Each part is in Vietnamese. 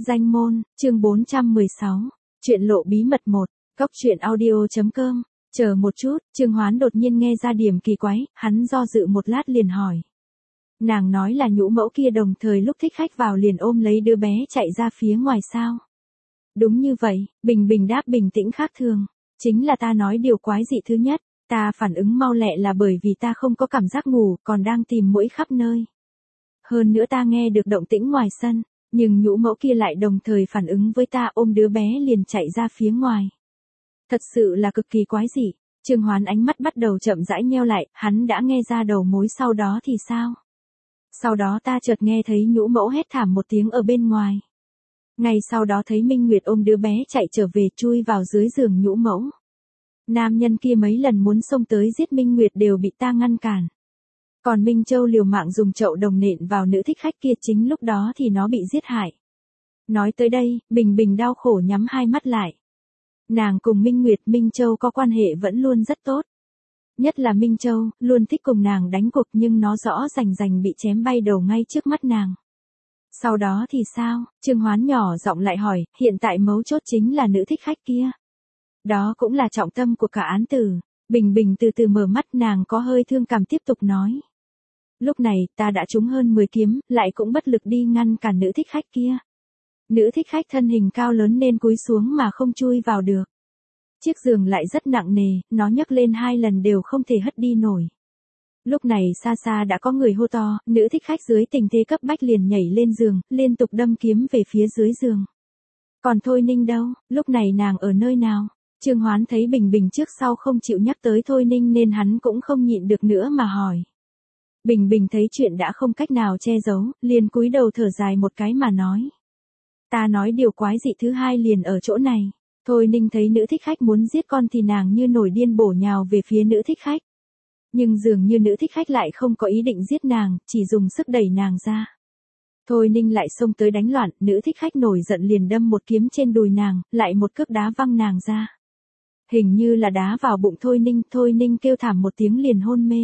Danh môn, chương 416. Chuyện lộ bí mật 1. Cóc truyện audio.com. Chờ một chút, Trương Hoán đột nhiên nghe ra điểm kỳ quái, hắn do dự một lát liền hỏi. Nàng nói là nhũ mẫu kia đồng thời lúc thích khách vào liền ôm lấy đứa bé chạy ra phía ngoài sao? Đúng như vậy, Bình Bình đáp bình tĩnh khác thường. Chính là ta nói điều quái dị thứ nhất, ta phản ứng mau lẹ là bởi vì ta không có cảm giác ngủ, còn đang tìm mũi khắp nơi. Hơn nữa ta nghe được động tĩnh ngoài sân, nhưng nhũ mẫu kia lại đồng thời phản ứng với ta ôm đứa bé liền chạy ra phía ngoài. Thật sự là cực kỳ quái dị. Trương Hoán ánh mắt bắt đầu chậm rãi nheo lại, hắn đã nghe ra đầu mối sau đó thì sao? Sau đó ta chợt nghe thấy nhũ mẫu hét thảm một tiếng ở bên ngoài. Ngay sau đó thấy Minh Nguyệt ôm đứa bé chạy trở về chui vào dưới giường nhũ mẫu. Nam nhân kia mấy lần muốn xông tới giết Minh Nguyệt đều bị ta ngăn cản. Còn Minh Châu liều mạng dùng chậu đồng nện vào nữ thích khách kia, chính lúc đó thì nó bị giết hại. Nói tới đây, Bình Bình đau khổ nhắm hai mắt lại. Nàng cùng Minh Nguyệt, Minh Châu có quan hệ vẫn luôn rất tốt. Nhất là Minh Châu, luôn thích cùng nàng đánh cuộc nhưng nó rõ rành bị chém bay đầu ngay trước mắt nàng. Sau đó thì sao? Trương Hoán nhỏ giọng lại hỏi, hiện tại mấu chốt chính là nữ thích khách kia. Đó cũng là trọng tâm của cả án tử. Bình Bình từ từ mở mắt, nàng có hơi thương cảm tiếp tục nói. Lúc này ta đã trúng hơn 10 kiếm, lại cũng bất lực đi ngăn cản nữ thích khách kia. Nữ thích khách thân hình cao lớn nên cúi xuống mà không chui vào được. Chiếc giường lại rất nặng nề, nó nhấc lên 2 lần đều không thể hất đi nổi. Lúc này xa xa đã có người hô to, nữ thích khách dưới tình thế cấp bách liền nhảy lên giường, liên tục đâm kiếm về phía dưới giường. Còn Thôi Ninh đâu, lúc này nàng ở nơi nào? Trương Hoán thấy Bình Bình trước sau không chịu nhắc tới Thôi Ninh nên hắn cũng không nhịn được nữa mà hỏi. Bình Bình thấy chuyện đã không cách nào che giấu, liền cúi đầu thở dài một cái mà nói. Ta nói điều quái dị thứ hai liền ở chỗ này. Thôi Ninh thấy nữ thích khách muốn giết con thì nàng như nổi điên bổ nhào về phía nữ thích khách. Nhưng dường như nữ thích khách lại không có ý định giết nàng, chỉ dùng sức đẩy nàng ra. Thôi Ninh lại xông tới đánh loạn, nữ thích khách nổi giận liền đâm một kiếm trên đùi nàng, lại một cước đá văng nàng ra. Hình như là đá vào bụng Thôi Ninh kêu thảm một tiếng liền hôn mê.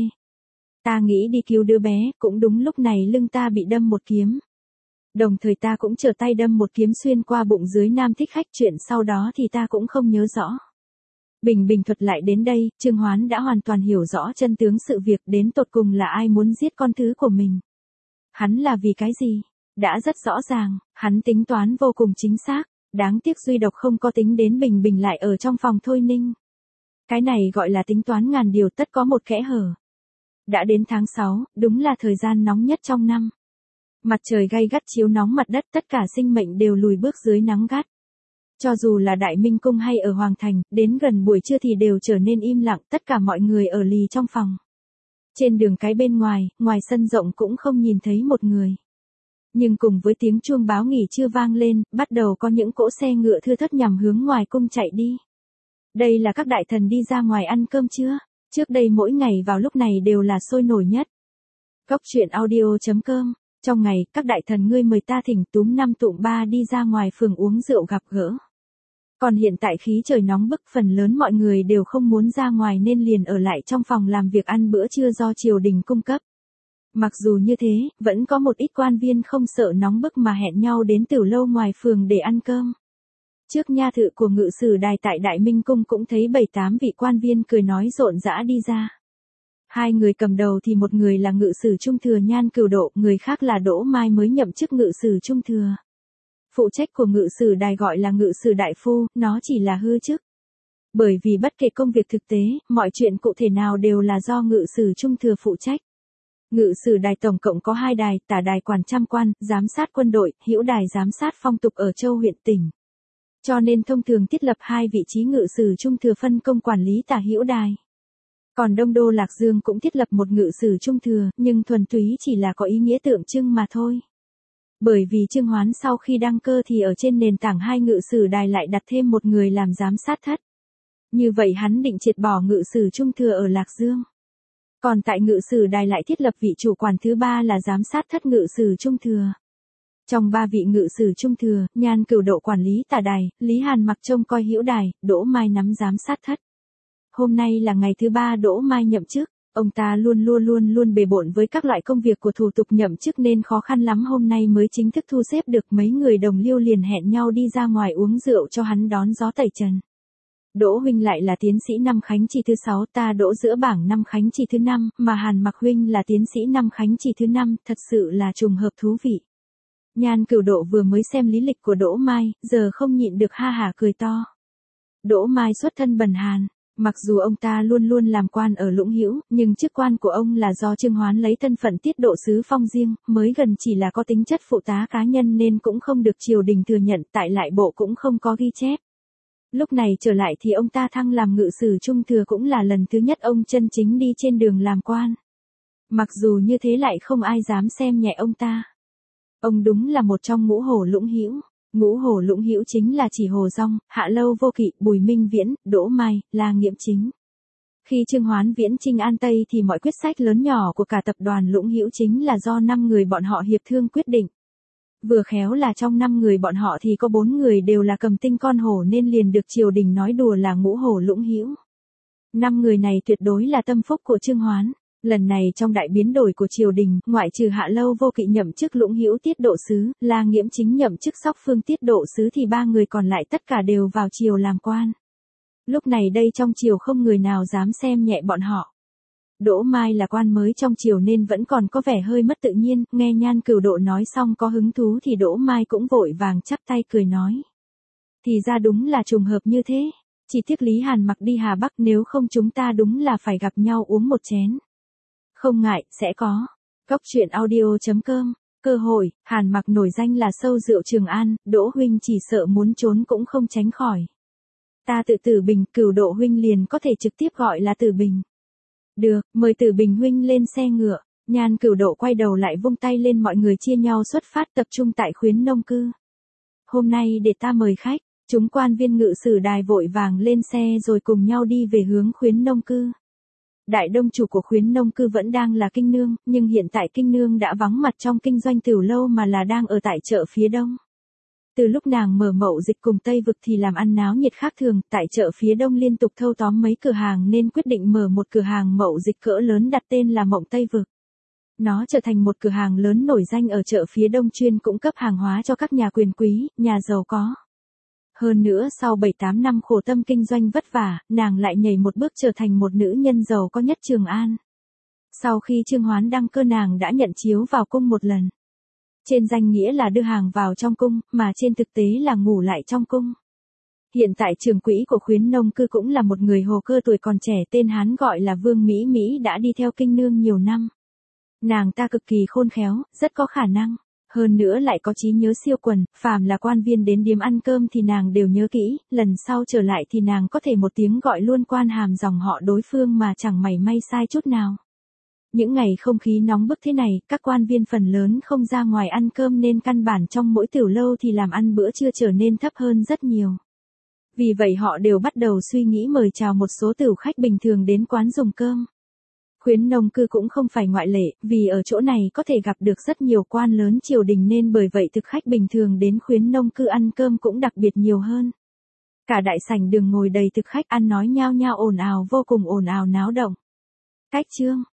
Ta nghĩ đi cứu đứa bé, cũng đúng lúc này lưng ta bị đâm một kiếm. Đồng thời ta cũng trở tay đâm một kiếm xuyên qua bụng dưới nam thích khách, chuyện sau đó thì ta cũng không nhớ rõ. Bình Bình thuật lại đến đây, Trương Hoán đã hoàn toàn hiểu rõ chân tướng sự việc, đến tột cùng là ai muốn giết con thứ của mình. Hắn là vì cái gì? Đã rất rõ ràng, hắn tính toán vô cùng chính xác, đáng tiếc duy độc không có tính đến Bình Bình lại ở trong phòng Thôi Ninh. Cái này gọi là tính toán ngàn điều tất có một kẽ hở. Đã đến tháng 6, đúng là thời gian nóng nhất trong năm. Mặt trời gay gắt chiếu nóng mặt đất, tất cả sinh mệnh đều lùi bước dưới nắng gắt. Cho dù là Đại Minh Cung hay ở Hoàng Thành, đến gần buổi trưa thì đều trở nên im lặng, tất cả mọi người ở lì trong phòng. Trên đường cái bên ngoài, ngoài sân rộng cũng không nhìn thấy một người. Nhưng cùng với tiếng chuông báo nghỉ trưa vang lên, bắt đầu có những cỗ xe ngựa thưa thớt nhằm hướng ngoài cung chạy đi. Đây là các đại thần đi ra ngoài ăn cơm trưa. Trước đây mỗi ngày vào lúc này đều là sôi nổi nhất. Cóc truyện audio.com. Trong ngày, các đại thần ngươi mời ta thỉnh túm 5 tụm 3 đi ra ngoài phường uống rượu gặp gỡ. Còn hiện tại khí trời nóng bức, phần lớn mọi người đều không muốn ra ngoài nên liền ở lại trong phòng làm việc ăn bữa trưa do triều đình cung cấp. Mặc dù như thế, vẫn có một ít quan viên không sợ nóng bức mà hẹn nhau đến tiểu lâu ngoài phường để ăn cơm. Trước nha thự của ngự sử đài tại Đại Minh Cung cũng thấy 7-8 vị quan viên cười nói rộn rã đi ra. 2 người cầm đầu thì một người là ngự sử trung thừa Nhan Cửu Độ, người khác là Đỗ Mai mới nhậm chức ngự sử trung thừa. Phụ trách của ngự sử đài gọi là ngự sử đại phu, nó chỉ là hư chức. Bởi vì bất kể công việc thực tế, mọi chuyện cụ thể nào đều là do ngự sử trung thừa phụ trách. Ngự sử đài tổng cộng có 2 đài, tả đài quản trăm quan, giám sát quân đội, hữu đài giám sát phong tục ở châu huyện tỉnh. Cho nên thông thường thiết lập 2 vị trí ngự sử trung thừa phân công quản lý tả hữu đài. Còn Đông Đô Lạc Dương cũng thiết lập một ngự sử trung thừa, nhưng thuần túy chỉ là có ý nghĩa tượng trưng mà thôi. Bởi vì Trương Hoán sau khi đăng cơ thì ở trên nền tảng 2 ngự sử đài lại đặt thêm một người làm giám sát thất. Như vậy hắn định triệt bỏ ngự sử trung thừa ở Lạc Dương. Còn tại ngự sử đài lại thiết lập vị chủ quản thứ 3 là giám sát thất ngự sử trung thừa. Trong 3 vị ngự sử trung thừa, Nhan Cửu Độ quản lý tả đài, Lý Hàn mặc trông coi hữu đài, Đỗ Mai nắm giám sát thất. Hôm nay là ngày thứ 3 Đỗ Mai nhậm chức, Ông ta luôn bề bộn với các loại công việc của thủ tục nhậm chức nên khó khăn lắm hôm nay mới chính thức thu xếp được. Mấy người đồng liêu liền hẹn nhau đi ra ngoài uống rượu cho hắn đón gió tẩy trần. Đỗ huynh lại là tiến sĩ năm khánh chi thứ 6, ta đỗ giữa bảng năm khánh chi thứ 5, mà Hàn Mặc huynh là tiến sĩ năm khánh chi thứ 5, thật sự là trùng hợp thú vị. Nhan Cửu Độ vừa mới xem lý lịch của Đỗ Mai, giờ không nhịn được ha hả cười to. Đỗ Mai xuất thân bần hàn, mặc dù ông ta luôn làm quan ở Lũng Hữu, nhưng chức quan của ông là do Trương Hoán lấy thân phận tiết độ sứ phong riêng, mới gần chỉ là có tính chất phụ tá cá nhân nên cũng không được triều đình thừa nhận, tại lại bộ cũng không có ghi chép. Lúc này trở lại thì ông ta thăng làm ngự sử trung thừa, cũng là lần thứ nhất ông chân chính đi trên đường làm quan. Mặc dù như thế lại không ai dám xem nhẹ ông ta. Ông đúng là một trong ngũ hổ Lũng Hữu. Ngũ hổ Lũng Hữu chính là chỉ Hồ Dong, Hạ Lâu Vô Kỵ, Bùi Minh Viễn, Đỗ Mai, La Nghiễm Chính. Khi Trương Hoán viễn chinh An Tây thì mọi quyết sách lớn nhỏ của cả tập đoàn Lũng Hữu chính là do 5 người bọn họ hiệp thương quyết định. Vừa khéo là trong 5 người bọn họ thì có 4 người đều là cầm tinh con hổ nên liền được triều đình nói đùa là ngũ hổ Lũng Hữu. 5 người này tuyệt đối là tâm phúc của Trương Hoán. Lần này trong đại biến đổi của triều đình, ngoại trừ Hạ Lâu Vô Kỵ nhậm chức Lũng Hữu tiết độ sứ, La Nghiễm Chính nhậm chức Sóc Phương tiết độ sứ thì 3 người còn lại tất cả đều vào triều làm quan. Lúc này đây trong triều không người nào dám xem nhẹ bọn họ. Đỗ Mai là quan mới trong triều nên vẫn còn có vẻ hơi mất tự nhiên, nghe Nhan Cửu Độ nói xong có hứng thú thì Đỗ Mai cũng vội vàng chắp tay cười nói. Thì ra đúng là trùng hợp như thế, chỉ tiếc Lý Hàn Mặc đi Hà Bắc, nếu không chúng ta đúng là phải gặp nhau uống một chén. Không ngại, sẽ có. Cốc truyện audio.com, cơ hội, Hàn Mặc nổi danh là sâu rượu Trường An, Đỗ huynh chỉ sợ muốn trốn cũng không tránh khỏi. Ta tự Tử Bình, Cửu Độ huynh liền có thể trực tiếp gọi là Tử Bình. Được, mời Tử Bình huynh lên xe ngựa. Nhan Cửu Độ quay đầu lại vung tay lên, mọi người chia nhau xuất phát tập trung tại Khuyến Nông Cư. Hôm nay để ta mời khách, chúng quan viên ngự sử đài vội vàng lên xe rồi cùng nhau đi về hướng Khuyến Nông Cư. Đại đông chủ của Khuyến Nông Cư vẫn đang là Kinh Nương, nhưng hiện tại Kinh Nương đã vắng mặt trong kinh doanh tiểu lâu mà là đang ở tại chợ phía đông. Từ lúc nàng mở mậu dịch cùng Tây Vực thì làm ăn náo nhiệt khác thường, tại chợ phía đông liên tục thâu tóm mấy cửa hàng nên quyết định mở một cửa hàng mậu dịch cỡ lớn đặt tên là Mộng Tây Vực. Nó trở thành một cửa hàng lớn nổi danh ở chợ phía đông chuyên cung cấp hàng hóa cho các nhà quyền quý, nhà giàu có. Hơn nữa sau 7-8 năm khổ tâm kinh doanh vất vả, nàng lại nhảy một bước trở thành một nữ nhân giàu có nhất Trường An. Sau khi Trương Hoán đăng cơ nàng đã nhận chiếu vào cung một lần. Trên danh nghĩa là đưa hàng vào trong cung, mà trên thực tế là ngủ lại trong cung. Hiện tại trưởng quỹ của Khuyến Nông Cư cũng là một người hồ cơ tuổi còn trẻ, tên Hán gọi là Vương Mỹ Mỹ, đã đi theo Kinh Nương nhiều năm. Nàng ta cực kỳ khôn khéo, rất có khả năng. Hơn nữa lại có trí nhớ siêu quần, phàm là quan viên đến điếm ăn cơm thì nàng đều nhớ kỹ, lần sau trở lại thì nàng có thể một tiếng gọi luôn quan hàm dòng họ đối phương mà chẳng mảy may sai chút nào. Những ngày không khí nóng bức thế này, các quan viên phần lớn không ra ngoài ăn cơm nên căn bản trong mỗi tiểu lâu thì làm ăn bữa trưa trở nên thấp hơn rất nhiều. Vì vậy họ đều bắt đầu suy nghĩ mời chào một số tửu khách bình thường đến quán dùng cơm. Khuyến Nông Cư cũng không phải ngoại lệ, vì ở chỗ này có thể gặp được rất nhiều quan lớn triều đình nên bởi vậy thực khách bình thường đến Khuyến Nông Cư ăn cơm cũng đặc biệt nhiều hơn. Cả đại sảnh đường ngồi đầy thực khách ăn nói nhao nhao ồn ào, vô cùng ồn ào náo động. Cách chương